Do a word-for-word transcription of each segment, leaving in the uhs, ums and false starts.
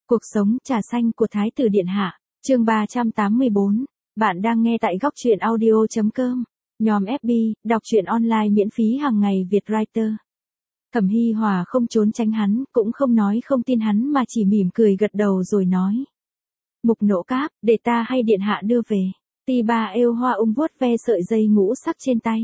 Cuộc sống trà xanh của Thái tử Điện Hạ, chương ba trăm tám mươi bốn. Bạn đang nghe tại góc truyện audio chấm com. Nhóm ép bê, đọc truyện online miễn phí hàng ngày Việt Writer. Thẩm Hi Hòa không trốn tránh hắn, cũng không nói không tin hắn mà chỉ mỉm cười gật đầu rồi nói. Mục Nỗ Cáp, để ta hay Điện Hạ đưa về. Ti Ba êu Hoa Ung vuốt ve sợi dây ngũ sắc trên tay.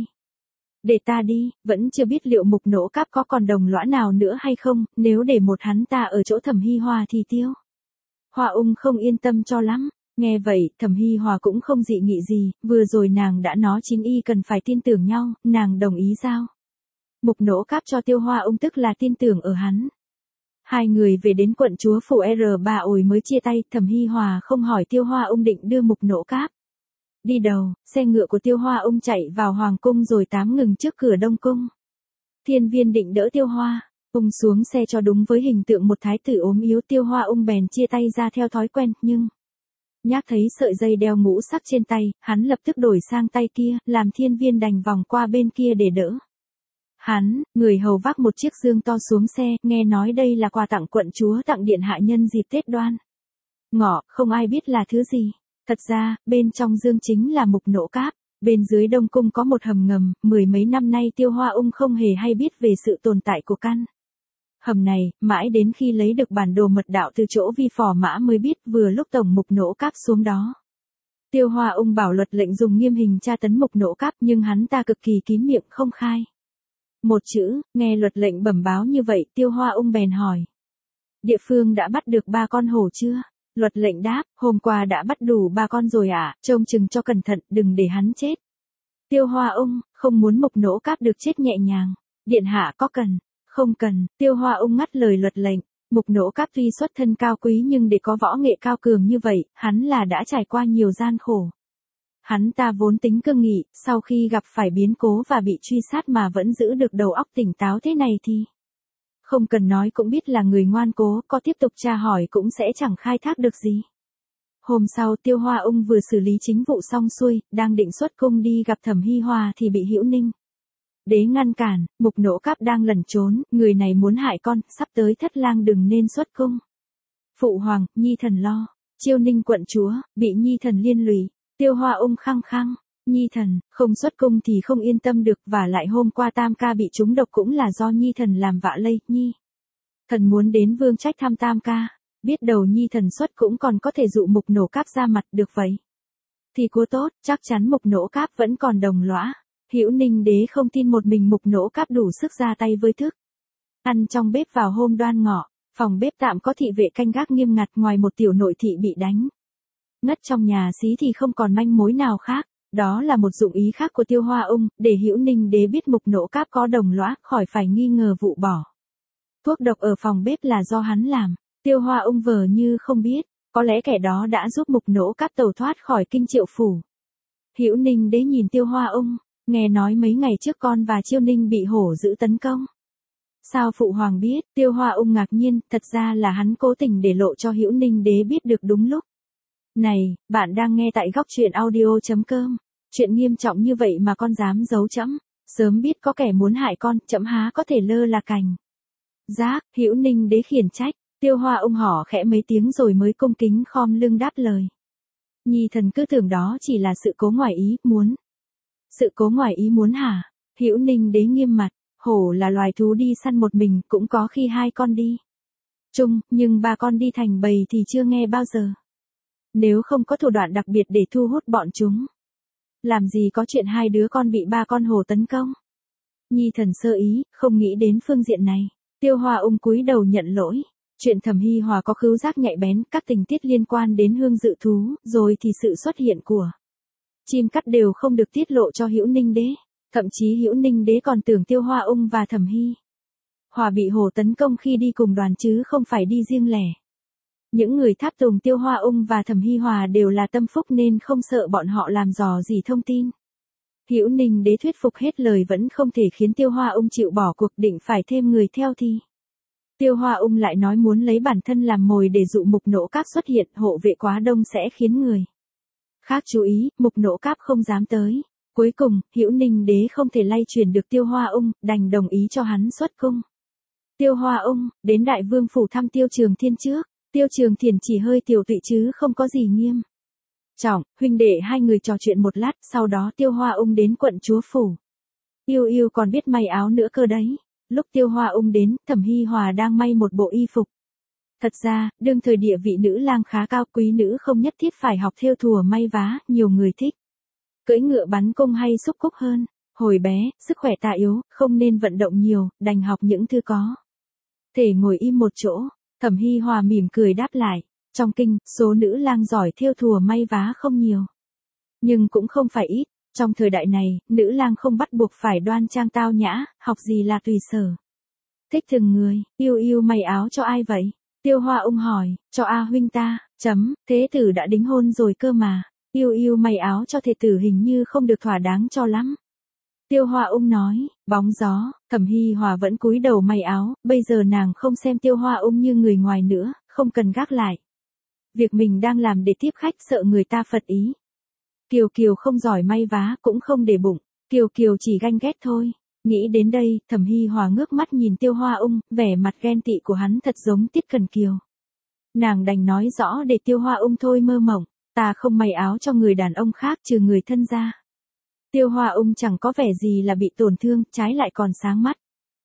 Để ta đi, vẫn chưa biết liệu Mục Nỗ Cáp có còn đồng lõa nào nữa hay không, nếu để một hắn ta ở chỗ Thẩm Hi Hòa thì tiêu. Hoa Ung không yên tâm cho lắm, nghe vậy, Thẩm Hi Hòa cũng không dị nghị gì, vừa rồi nàng đã nói chính y cần phải tin tưởng nhau, nàng đồng ý giao. Mục Nỗ Cáp cho Tiêu Hoa Ung tức là tin tưởng ở hắn. Hai người về đến quận chúa phủ R ba ồi mới chia tay, Thẩm Hi Hòa không hỏi Tiêu Hoa Ung định đưa Mục Nỗ Cáp. Đi đầu, xe ngựa của Tiêu Hoa Ung chạy vào hoàng cung rồi tám ngừng trước cửa Đông cung. Thiên Viên định đỡ Tiêu Hoa Ung xuống xe cho đúng với hình tượng một thái tử ốm yếu, Tiêu Hoa Ung bèn chia tay ra theo thói quen, nhưng nhác thấy sợi dây đeo ngũ sắc trên tay, hắn lập tức đổi sang tay kia, làm Thiên Viên đành vòng qua bên kia để đỡ. Hắn, người hầu vác một chiếc dương to xuống xe, nghe nói đây là quà tặng quận chúa tặng Điện Hạ nhân dịp Tết Đoan Ngọ, không ai biết là thứ gì. Thật ra, bên trong dương chính là Mục Nỗ Cáp. Bên dưới Đông cung có một hầm ngầm, mười mấy năm nay Tiêu Hoa Ung không hề hay biết về sự tồn tại của căn hầm này, mãi đến khi lấy được bản đồ mật đạo từ chỗ Vi Phò Mã mới biết, vừa lúc tổng Mục Nỗ Cáp xuống đó. Tiêu Hoa Ung bảo luật lệnh dùng nghiêm hình tra tấn Mục Nỗ Cáp, nhưng hắn ta cực kỳ kín miệng không khai một chữ. Nghe luật lệnh bẩm báo như vậy, Tiêu Hoa Ung bèn hỏi. Địa phương đã bắt được ba con hổ chưa? Luật lệnh đáp, hôm qua đã bắt đủ ba con rồi ạ, à, trông chừng cho cẩn thận, đừng để hắn chết. Tiêu Hoa Ung, không muốn Mục Nỗ Cáp được chết nhẹ nhàng. Điện Hạ có cần? Không cần. Tiêu Hoa Ung ngắt lời luật lệnh. Mục Nỗ Cáp tuy xuất thân cao quý nhưng để có võ nghệ cao cường như vậy, hắn là đã trải qua nhiều gian khổ. Hắn ta vốn tính cương nghị, sau khi gặp phải biến cố và bị truy sát mà vẫn giữ được đầu óc tỉnh táo thế này thì không cần nói cũng biết là người ngoan cố, có tiếp tục tra hỏi cũng sẽ chẳng khai thác được gì. Hôm sau Tiêu Hoa Ung vừa xử lý chính vụ xong xuôi, đang định xuất cung đi gặp Thẩm Hi Hòa thì bị Hữu Ninh Đế ngăn cản. Mục Nỗ Cáp đang lẩn trốn, người này muốn hại con, sắp tới Thất Lang đừng nên xuất cung. Phụ hoàng, Nhi thần lo. Chiêu Ninh quận chúa, bị Nhi thần liên lụy. Tiêu Hoa Ung khăng khăng. Nhi thần, không xuất cung thì không yên tâm được, và lại hôm qua Tam ca bị trúng độc cũng là do Nhi thần làm vạ lây. Nhi thần muốn đến vương trách thăm Tam ca, biết đầu Nhi thần xuất cũng còn có thể dụ Mục Nỗ Cáp ra mặt được vậy. Thì cua tốt, chắc chắn Mục Nỗ Cáp vẫn còn đồng lõa. Hữu Ninh Đế không tin một mình Mục Nỗ Cáp đủ sức ra tay với thức ăn trong bếp vào hôm Đoan Ngọ. Phòng bếp tạm có thị vệ canh gác nghiêm ngặt, ngoài một tiểu nội thị bị đánh ngất trong nhà xí thì không còn manh mối nào khác. Đó là một dụng ý khác của Tiêu Hoa Ung, để Hữu Ninh Đế biết Mục Nỗ Cáp có đồng lõa, khỏi phải nghi ngờ vụ bỏ thuốc độc ở phòng bếp là do hắn làm. Tiêu Hoa Ung vờ như không biết, có lẽ kẻ đó đã giúp Mục Nỗ Cáp tẩu thoát khỏi Kinh Triệu phủ. Hữu Ninh Đế nhìn Tiêu Hoa Ung, nghe nói mấy ngày trước con và Chiêu Ninh bị hổ dữ tấn công. Sao phụ hoàng biết? Tiêu Hoa Ung ngạc nhiên, thật ra là hắn cố tình để lộ cho Hữu Ninh Đế biết được đúng lúc. Này, bạn đang nghe tại góc truyện audio chấm com. Chuyện nghiêm trọng như vậy mà con dám giấu trẫm. Sớm biết có kẻ muốn hại con, trẫm há có thể lơ là cành giác. Hữu Ninh Đế khiển trách. Tiêu Hoa Ung hỏ khẽ mấy tiếng rồi mới cung kính khom lưng đáp lời. Nhi thần cứ tưởng đó chỉ là sự cố ngoài ý muốn. Sự cố ngoài ý muốn hả? Hữu Ninh Đế nghiêm mặt. Hổ là loài thú đi săn một mình, cũng có khi hai con đi chung, nhưng ba con đi thành bầy thì chưa nghe bao giờ. Nếu không có thủ đoạn đặc biệt để thu hút bọn chúng, làm gì có chuyện hai đứa con bị ba con hổ tấn công. Nhi thần sơ ý, không nghĩ đến phương diện này. Tiêu Hoa Ung cúi đầu nhận lỗi. Chuyện Thẩm Hi Hòa có khứu giác nhạy bén, các tình tiết liên quan đến hương dự thú, rồi thì sự xuất hiện của chim cắt đều không được tiết lộ cho Hữu Ninh Đế. Thậm chí Hữu Ninh Đế còn tưởng Tiêu Hoa Ung và Thẩm Hi Hòa bị hổ tấn công khi đi cùng đoàn chứ không phải đi riêng lẻ. Những người tháp tùng Tiêu Hoa Ung và Thẩm Hi Hòa đều là tâm phúc nên không sợ bọn họ làm dò gì thông tin. Hữu Ninh Đế thuyết phục hết lời vẫn không thể khiến Tiêu Hoa Ung chịu bỏ cuộc, định phải thêm người theo thì Tiêu Hoa Ung lại nói muốn lấy bản thân làm mồi để dụ Mục Nỗ Cáp xuất hiện, hộ vệ quá đông sẽ khiến người khác chú ý, Mục Nỗ Cáp không dám tới. Cuối cùng, Hữu Ninh Đế không thể lay truyền được Tiêu Hoa Ung, đành đồng ý cho hắn xuất cung. Tiêu Hoa Ung đến Đại Vương phủ thăm Tiêu Trường Thiên trước. Tiêu Trường Thiền chỉ hơi tiểu tụy chứ không có gì nghiêm trọng, huynh đệ hai người trò chuyện một lát, sau đó Tiêu Hoa Ung đến quận chúa phủ. Yêu yêu còn biết may áo nữa cơ đấy. Lúc Tiêu Hoa Ung đến, Thẩm Hi Hòa đang may một bộ y phục. Thật ra, đương thời địa vị nữ lang khá cao, quý nữ không nhất thiết phải học thêu thùa may vá, nhiều người thích cưỡi ngựa bắn cung hay xúc cúc hơn. Hồi bé, sức khỏe ta yếu, không nên vận động nhiều, đành học những thứ có thể ngồi im một chỗ. Thẩm Hi Hòa mỉm cười đáp lại, trong kinh, số nữ lang giỏi thêu thùa may vá không nhiều, nhưng cũng không phải ít. Trong thời đại này, nữ lang không bắt buộc phải đoan trang tao nhã, học gì là tùy sở thích từng người. Yêu yêu may áo cho ai vậy? Tiêu Hoa Ung hỏi. Cho A huynh ta. Chấm, thế tử đã đính hôn rồi cơ mà. Yêu yêu may áo cho thê tử hình như không được thỏa đáng cho lắm. Tiêu Hoa Ung nói. Bóng gió. Thẩm Hi Hòa vẫn cúi đầu may áo, bây giờ nàng không xem Tiêu Hoa Ung như người ngoài nữa, không cần gác lại việc mình đang làm để tiếp khách, sợ người ta phật ý. Kiều Kiều không giỏi may vá, cũng không để bụng. Kiều Kiều chỉ ganh ghét thôi. Nghĩ đến đây, Thẩm Hi Hòa ngước mắt nhìn Tiêu Hoa Ung, vẻ mặt ghen tị của hắn thật giống Tiết Cần Kiều. Nàng đành nói rõ để Tiêu Hoa Ung thôi mơ mộng, ta không may áo cho người đàn ông khác trừ người thân ra. Tiêu Hoa Ung chẳng có vẻ gì là bị tổn thương, trái lại còn sáng mắt.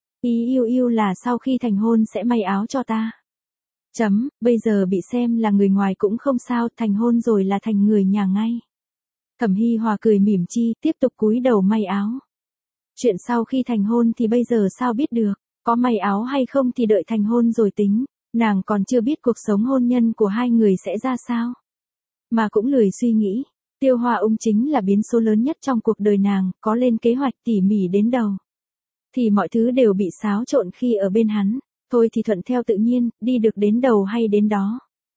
Ý yêu yêu là sau khi thành hôn sẽ may áo cho ta. Chấm, bây giờ bị xem là người ngoài cũng không sao, thành hôn rồi là thành người nhà ngay. Thẩm Hi Hòa cười mỉm chi, tiếp tục cúi đầu may áo. Chuyện sau khi thành hôn thì bây giờ sao biết được, có may áo hay không thì đợi thành hôn rồi tính, nàng còn chưa biết cuộc sống hôn nhân của hai người sẽ ra sao. Mà cũng lười suy nghĩ, Tiêu Hoa Ung chính là biến số lớn nhất trong cuộc đời nàng, có lên kế hoạch tỉ mỉ đến đầu thì mọi thứ đều bị xáo trộn khi ở bên hắn, thôi thì thuận theo tự nhiên, đi được đến đầu hay đến đó.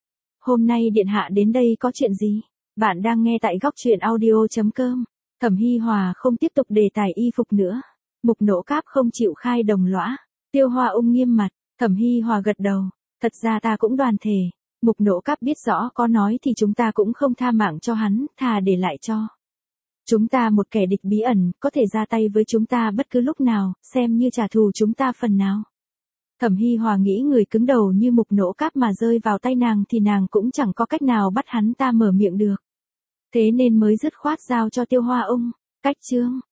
Hôm nay điện hạ đến đây có chuyện gì? Bạn đang nghe tại góc truyện audio chấm com. Thẩm Hi Hòa không tiếp tục đề tài y phục nữa. Mục Nỗ Cáp không chịu khai đồng lõa. Tiêu Hoa Ung nghiêm mặt. Thẩm Hi Hòa gật đầu. Thật ra ta cũng đoàn thể. Mục Nỗ Cáp biết rõ có nói thì chúng ta cũng không tha mạng cho hắn, thà để lại cho chúng ta một kẻ địch bí ẩn, có thể ra tay với chúng ta bất cứ lúc nào, xem như trả thù chúng ta phần nào. Thẩm Hi Hòa nghĩ người cứng đầu như Mục Nỗ Cáp mà rơi vào tay nàng thì nàng cũng chẳng có cách nào bắt hắn ta mở miệng được. Thế nên mới dứt khoát giao cho Tiêu Hoa Ung. Cách chương